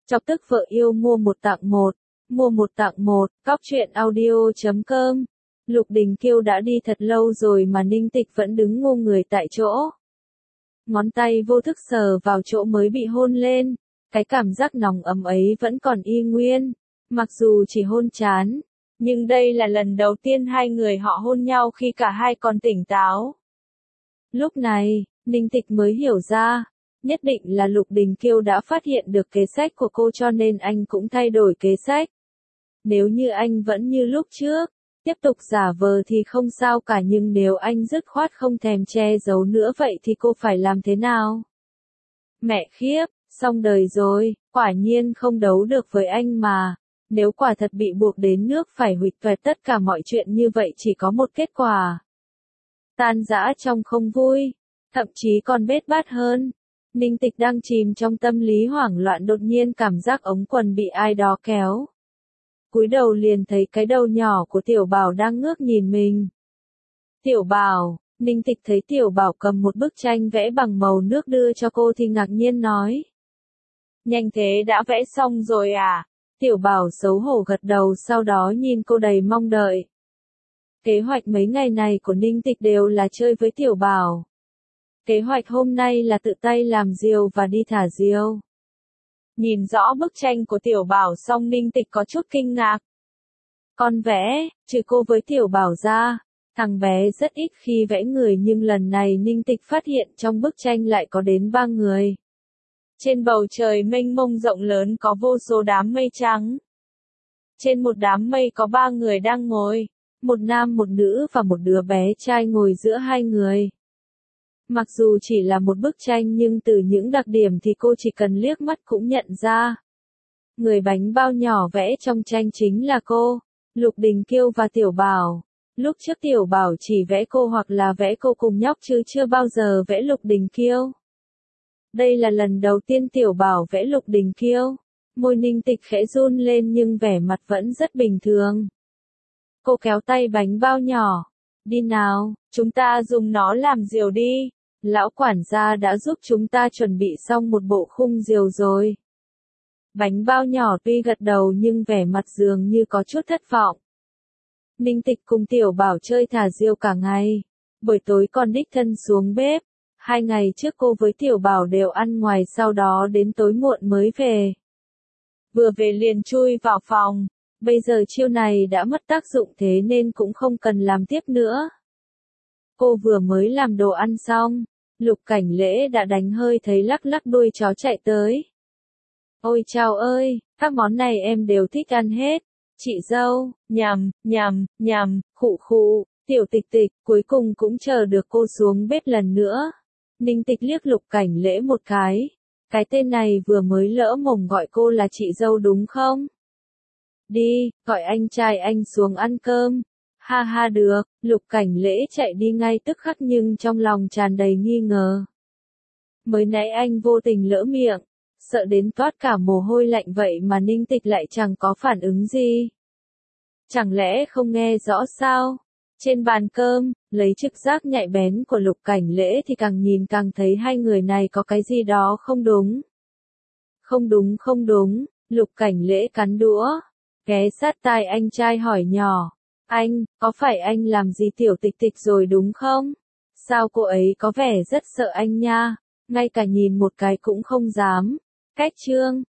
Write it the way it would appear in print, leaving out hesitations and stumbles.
Chọc tức vợ yêu mua một tặng một. Mua một tặng một, cóc truyện audio.com. Lục Đình Kiêu đã đi thật lâu rồi mà Ninh Tịch vẫn đứng ngô người tại chỗ. Ngón tay vô thức sờ vào chỗ mới bị hôn lên, cái cảm giác nóng ấm ấy vẫn còn y nguyên, mặc dù chỉ hôn trán, nhưng đây là lần đầu tiên hai người họ hôn nhau khi cả hai còn tỉnh táo. Lúc này, Ninh Tịch mới hiểu ra, nhất định là Lục Đình Kiêu đã phát hiện được kế sách của cô cho nên anh cũng thay đổi kế sách. Nếu như anh vẫn như lúc trước, tiếp tục giả vờ thì không sao cả, nhưng nếu anh dứt khoát không thèm che giấu nữa vậy thì cô phải làm thế nào? Mẹ khiếp, xong đời rồi, quả nhiên không đấu được với anh mà. Nếu quả thật bị buộc đến nước phải huỵch toẹt tất cả mọi chuyện như vậy chỉ có một kết quả. Tan rã trong không vui, thậm chí còn bết bát hơn. Ninh Tịch đang chìm trong tâm lý hoảng loạn đột nhiên cảm giác ống quần bị ai đó kéo. Cúi đầu liền thấy cái đầu nhỏ của Tiểu Bảo đang ngước nhìn mình. Tiểu Bảo, Ninh Tịch thấy Tiểu Bảo cầm một bức tranh vẽ bằng màu nước đưa cho cô thì ngạc nhiên nói. Nhanh thế đã vẽ xong rồi à? Tiểu Bảo xấu hổ gật đầu sau đó nhìn cô đầy mong đợi. Kế hoạch mấy ngày này của Ninh Tịch đều là chơi với Tiểu Bảo. Kế hoạch hôm nay là tự tay làm diều và đi thả diều. Nhìn rõ bức tranh của Tiểu Bảo xong Ninh Tịch có chút kinh ngạc. Con vẽ, trừ cô với Tiểu Bảo ra, thằng bé rất ít khi vẽ người nhưng lần này Ninh Tịch phát hiện trong bức tranh lại có đến 3 người. Trên bầu trời mênh mông rộng lớn có vô số đám mây trắng. Trên một đám mây có 3 người đang ngồi, một nam một nữ và một đứa bé trai ngồi giữa hai người. Mặc dù chỉ là một bức tranh nhưng từ những đặc điểm thì cô chỉ cần liếc mắt cũng nhận ra. Người bánh bao nhỏ vẽ trong tranh chính là cô, Lục Đình Kiêu và Tiểu Bảo. Lúc trước Tiểu Bảo chỉ vẽ cô hoặc là vẽ cô cùng nhóc chứ chưa bao giờ vẽ Lục Đình Kiêu. Đây là lần đầu tiên Tiểu Bảo vẽ Lục Đình Kiêu. Môi Ninh Tịch khẽ run lên nhưng vẻ mặt vẫn rất bình thường. Cô kéo tay bánh bao nhỏ. Đi nào, chúng ta dùng nó làm diều đi. Lão quản gia đã giúp chúng ta chuẩn bị xong một bộ khung diều rồi. Bánh bao nhỏ tuy gật đầu nhưng vẻ mặt dường như có chút thất vọng. Ninh Tịch cùng Tiểu Bảo chơi thả diều cả ngày. Buổi tối còn đích thân xuống bếp. 2 ngày trước cô với Tiểu Bảo đều ăn ngoài sau đó đến tối muộn mới về. Vừa về liền chui vào phòng. Bây giờ chiêu này đã mất tác dụng thế nên cũng không cần làm tiếp nữa. Cô vừa mới làm đồ ăn xong, Lục Cảnh Lễ đã đánh hơi thấy lắc lắc đuôi chó chạy tới. Ôi chao ơi, các món này em đều thích ăn hết. Chị dâu, nhằm, nhằm, nhằm, khụ khụ, Tiểu Tịch Tịch, cuối cùng cũng chờ được cô xuống bếp lần nữa. Ninh Tịch liếc Lục Cảnh Lễ một cái. Cái tên này vừa mới lỡ mồm gọi cô là chị dâu đúng không? Đi, gọi anh trai anh xuống ăn cơm. Ha ha được, Lục Cảnh Lễ chạy đi ngay tức khắc nhưng trong lòng tràn đầy nghi ngờ. Mới nãy anh vô tình lỡ miệng, sợ đến toát cả mồ hôi lạnh vậy mà Ninh Tịch lại chẳng có phản ứng gì. Chẳng lẽ không nghe rõ sao? Trên bàn cơm, lấy trực giác nhạy bén của Lục Cảnh Lễ thì càng nhìn càng thấy hai người này có cái gì đó không đúng. Không đúng, Lục Cảnh Lễ cắn đũa, ghé sát tai anh trai hỏi nhỏ. Anh, có phải anh làm gì Tiểu Tịch Tịch rồi đúng không? Sao cô ấy có vẻ rất sợ anh nha, ngay cả nhìn một cái cũng không dám. Cách chương